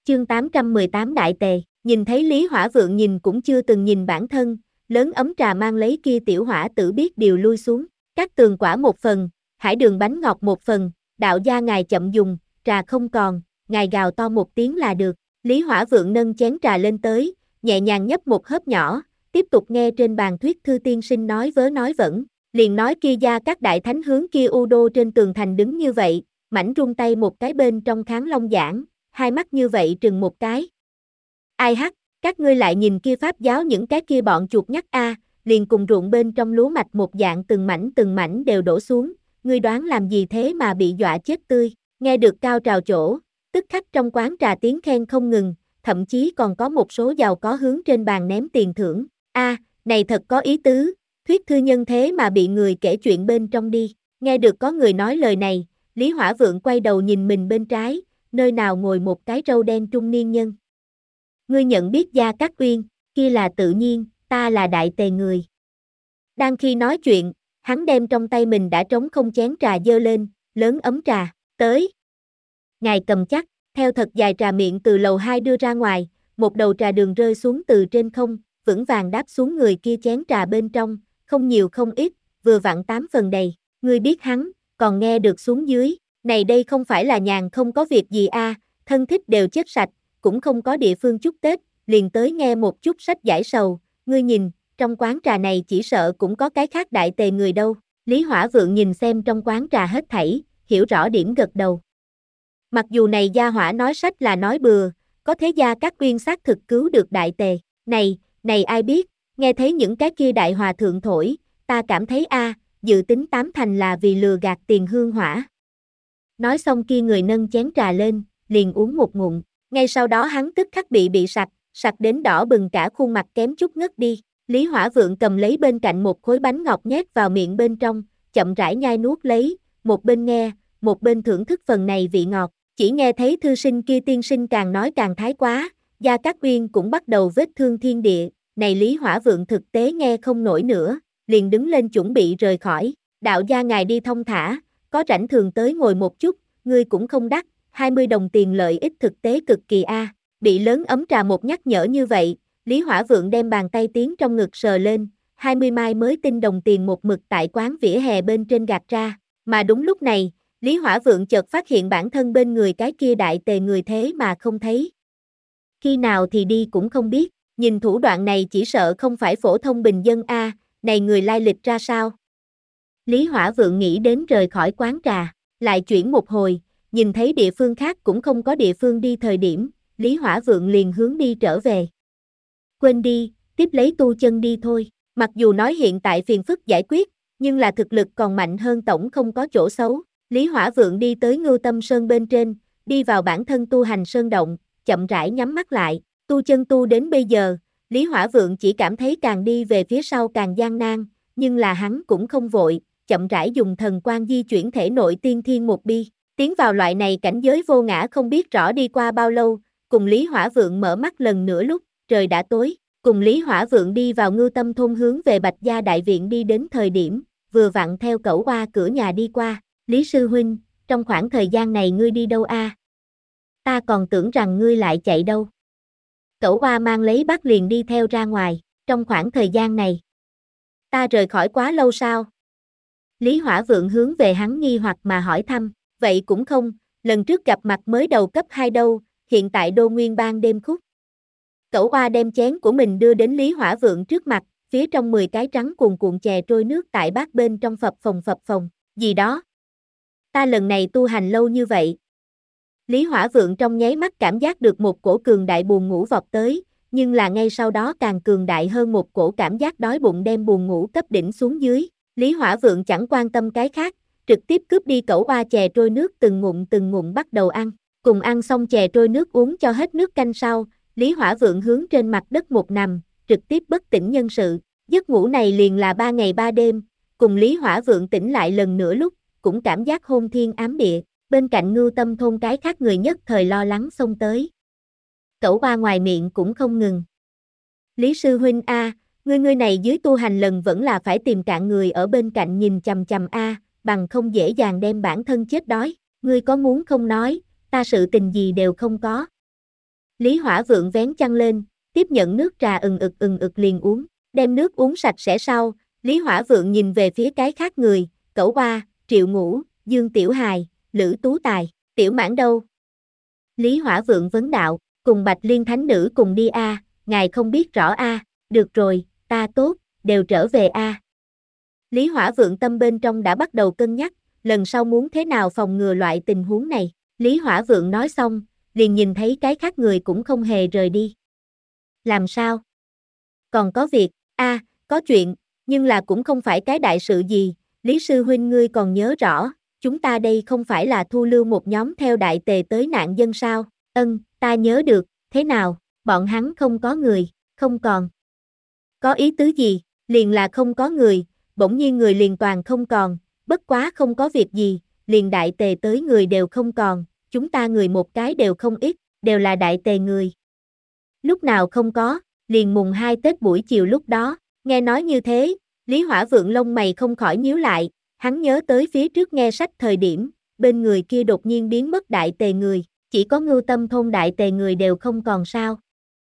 Chương 818 Đại Tề, nhìn thấy Lý Hỏa Vượng nhìn cũng chưa từng nhìn bản thân, lớn ấm trà mang lấy kia tiểu hỏa tử biết điều lui xuống, các tường quả một phần, hải đường bánh ngọt một phần, đạo gia ngài chậm dùng, trà không còn, ngài gào to một tiếng là được. Lý Hỏa Vượng nâng chén trà lên tới, nhẹ nhàng nhấp một hớp nhỏ, tiếp tục nghe trên bàn thuyết thư tiên sinh nói vớ nói vẩn, liền nói kia gia các đại thánh hướng kia U Đô trên tường thành đứng như vậy, mảnh rung tay một cái bên trong kháng long giảng, hai mắt như vậy trừng một cái. Ai hắc, các ngươi lại nhìn kia pháp giáo những cái kia bọn chuột nhắt a, liền cùng ruộng bên trong lúa mạch một dạng từng mảnh đều đổ xuống, ngươi đoán làm gì thế mà bị dọa chết tươi, nghe được cao trào chỗ, tức khắc trong quán trà tiếng khen không ngừng, thậm chí còn có một số giàu có hướng trên bàn ném tiền thưởng, a, này thật có ý tứ, thuyết thư nhân thế mà bị người kể chuyện bên trong đi, nghe được có người nói lời này, Lý Hỏa Vượng quay đầu nhìn mình bên trái, nơi nào ngồi một cái râu đen trung niên nhân. Ngươi nhận biết Gia Cát Uyên, kia là tự nhiên, ta là Đại Tề người. Đang khi nói chuyện, hắn đem trong tay mình đã trống không chén trà dơ lên, lớn ấm trà, tới. Ngài cầm chắc, theo thật dài trà miệng từ lầu 2 đưa ra ngoài, một đầu trà đường rơi xuống từ trên không, vững vàng đáp xuống người kia chén trà bên trong, không nhiều không ít, vừa vặn 8 phần đầy, ngươi biết hắn, còn nghe được xuống dưới, này đây không phải là nhàn không có việc gì a, thân thích đều chết sạch, cũng không có địa phương chúc Tết, liền tới nghe một chút sách giải sầu, ngươi nhìn, trong quán trà này chỉ sợ cũng có cái khác Đại Tề người đâu. Lý Hỏa Vượng nhìn xem trong quán trà hết thảy, hiểu rõ điểm gật đầu. Mặc dù này gia hỏa nói sách là nói bừa, có thế Gia Cát Uyên xác thực cứu được Đại Tề, này ai biết, nghe thấy những cái kia đại hòa thượng thổi, ta cảm thấy dự tính 8 thành là vì lừa gạt tiền hương hỏa. Nói xong kia người nâng chén trà lên, liền uống một ngụm, ngay sau đó hắn tức khắc bị sặc đến đỏ bừng cả khuôn mặt kém chút ngất đi. Lý Hỏa Vượng cầm lấy bên cạnh một khối bánh ngọt nhét vào miệng bên trong, chậm rãi nhai nuốt lấy, một bên nghe, một bên thưởng thức phần này vị ngọt, chỉ nghe thấy thư sinh kia tiên sinh càng nói càng thái quá, Gia Cát Uyên cũng bắt đầu vết thương thiên địa, này Lý Hỏa Vượng thực tế nghe không nổi nữa, liền đứng lên chuẩn bị rời khỏi, đạo gia ngài đi thông thả, có rảnh thường tới ngồi một chút, ngươi cũng không đắt, 20 đồng tiền lợi ích thực tế cực kỳ a. Bị lớn ấm trà một nhắc nhở như vậy, Lý Hỏa Vượng đem bàn tay tiến trong ngực sờ lên, 20 mai mới tin đồng tiền một mực tại quán vỉa hè bên trên gạt ra, mà đúng lúc này, Lý Hỏa Vượng chợt phát hiện bản thân bên người cái kia Đại Tề người thế mà không thấy. Khi nào thì đi cũng không biết, nhìn thủ đoạn này chỉ sợ không phải phổ thông bình dân a, này người lai lịch ra sao? Lý Hỏa Vượng nghĩ đến rời khỏi quán trà, lại chuyển một hồi, nhìn thấy địa phương khác cũng không có địa phương đi thời điểm, Lý Hỏa Vượng liền hướng đi trở về. Quên đi, tiếp lấy tu chân đi thôi, mặc dù nói hiện tại phiền phức giải quyết, nhưng là thực lực còn mạnh hơn tổng không có chỗ xấu. Lý Hỏa Vượng đi tới Ngưu Tâm Sơn bên trên, đi vào bản thân tu hành sơn động, chậm rãi nhắm mắt lại, tu chân tu đến bây giờ, Lý Hỏa Vượng chỉ cảm thấy càng đi về phía sau càng gian nan, nhưng là hắn cũng không vội, chậm rãi dùng thần quang di chuyển thể nội tiên thiên một bi, tiến vào loại này cảnh giới vô ngã không biết rõ đi qua bao lâu, cùng Lý Hỏa Vượng mở mắt lần nữa lúc trời đã tối, cùng Lý Hỏa Vượng đi vào Ngưu Tâm thôn hướng về Bạch Gia đại viện đi đến thời điểm, vừa vặn theo cẩu qua cửa nhà đi qua, Lý sư huynh, trong khoảng thời gian này ngươi đi đâu a? Ta còn tưởng rằng ngươi lại chạy đâu. Cẩu qua mang lấy bác liền đi theo ra ngoài, trong khoảng thời gian này. Ta rời khỏi quá lâu sao? Lý Hỏa Vượng hướng về hắn nghi hoặc mà hỏi thăm, vậy cũng không, lần trước gặp mặt mới đầu cấp 2 đâu, hiện tại đô nguyên ban đêm khúc. Cẩu oa đem chén của mình đưa đến Lý Hỏa Vượng trước mặt, phía trong 10 cái trắng cuồn cuộn chè trôi nước tại bát bên trong phập phồng, gì đó. Ta lần này tu hành lâu như vậy. Lý Hỏa Vượng trong nháy mắt cảm giác được một cổ cường đại buồn ngủ vọt tới, nhưng là ngay sau đó càng cường đại hơn một cổ cảm giác đói bụng đem buồn ngủ cấp đỉnh xuống dưới. Lý Hỏa Vượng chẳng quan tâm cái khác, trực tiếp cướp đi cẩu oa chè trôi nước từng ngụm bắt đầu ăn, cùng ăn xong chè trôi nước uống cho hết nước canh sau. Lý Hỏa Vượng hướng trên mặt đất một nằm, trực tiếp bất tỉnh nhân sự, giấc ngủ này liền là 3 ngày 3 đêm, cùng Lý Hỏa Vượng tỉnh lại lần nữa lúc, cũng cảm giác hôn thiên ám địa, bên cạnh Ngưu Tâm thôn cái khác người nhất thời lo lắng xông tới. Cẩu oa ngoài miệng cũng không ngừng. Lý sư huynh a, ngươi này dưới tu hành lần vẫn là phải tìm cạn người ở bên cạnh nhìn chằm chằm a, bằng không dễ dàng đem bản thân chết đói, ngươi có muốn không nói, ta sự tình gì đều không có. Lý Hỏa Vượng vén chăn lên, tiếp nhận nước trà ừng ực liền uống, đem nước uống sạch sẽ sau, Lý Hỏa Vượng nhìn về phía cái khác người, Cẩu Oa, Triệu Ngũ, Dương Tiểu Hài, Lữ Tú Tài, Tiểu Mãn đâu? Lý Hỏa Vượng vấn đạo, cùng Bạch Liên Thánh Nữ cùng đi a, ngài không biết rõ a, được rồi, ta tốt, đều trở về a. Lý Hỏa Vượng tâm bên trong đã bắt đầu cân nhắc, lần sau muốn thế nào phòng ngừa loại tình huống này. Lý Hỏa Vượng nói xong, liền nhìn thấy cái khác người cũng không hề rời đi. Làm sao? Còn có việc, có chuyện, nhưng là cũng không phải cái đại sự gì, Lý Sư Huynh ngươi còn nhớ rõ, chúng ta đây không phải là thu lưu một nhóm theo đại tề tới nạn dân sao? Ta nhớ được, thế nào, bọn hắn không có người, không còn. Có ý tứ gì, liền là không có người, bỗng nhiên người liền toàn không còn, bất quá không có việc gì, liền đại tề tới người đều không còn, chúng ta người một cái đều không ít, đều là đại tề người. Lúc nào không có, liền mùng 2 Tết buổi chiều lúc đó, nghe nói như thế, Lý Hỏa Vượng lông mày không khỏi nhíu lại, hắn nhớ tới phía trước nghe sách thời điểm, bên người kia đột nhiên biến mất đại tề người, chỉ có Ngưu Tâm thôn đại tề người đều không còn sao.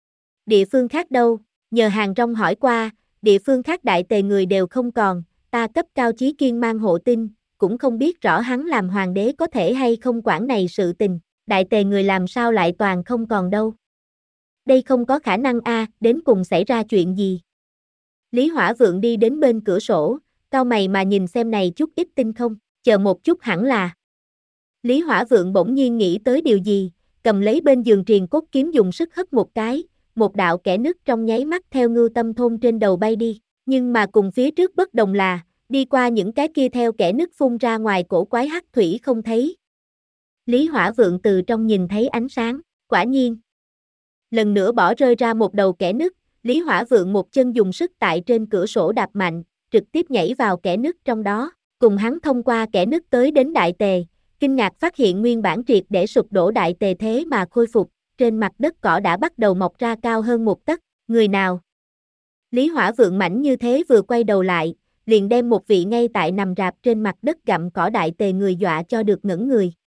Địa phương khác đâu, nhờ Hàng Rong hỏi qua, địa phương khác đại tề người đều không còn, ta cấp Cao Chí Kiên mang hộ tin, cũng không biết rõ hắn làm hoàng đế có thể hay không quản này sự tình, đại tề người làm sao lại toàn không còn đâu. Đây không có khả năng đến cùng xảy ra chuyện gì. Lý Hỏa Vượng đi đến bên cửa sổ, cau mày mà nhìn xem này chút ít tin không, chờ một chút hẳn là. Lý Hỏa Vượng bỗng nhiên nghĩ tới điều gì, cầm lấy bên giường triền cốt kiếm dùng sức hất một cái, một đạo kẽ nứt trong nháy mắt theo Ngưu Tâm thôn trên đầu bay đi, nhưng mà cùng phía trước bất đồng là, đi qua những cái kia theo kẽ nứt phun ra ngoài cổ quái hắc thủy không thấy. Lý Hỏa Vượng từ trong nhìn thấy ánh sáng, quả nhiên. Lần nữa bỏ rơi ra một đầu kẽ nứt, Lý Hỏa Vượng một chân dùng sức tại trên cửa sổ đạp mạnh, trực tiếp nhảy vào kẽ nứt trong đó, cùng hắn thông qua kẽ nứt tới đến đại tề, kinh ngạc phát hiện nguyên bản triệt để sụp đổ đại tề thế mà khôi phục, trên mặt đất cỏ đã bắt đầu mọc ra cao hơn một tấc, người nào? Lý Hỏa Vượng mảnh như thế vừa quay đầu lại, liền đem một vị ngay tại nằm rạp trên mặt đất gặm cỏ đại tề người dọa cho được ngẩn người,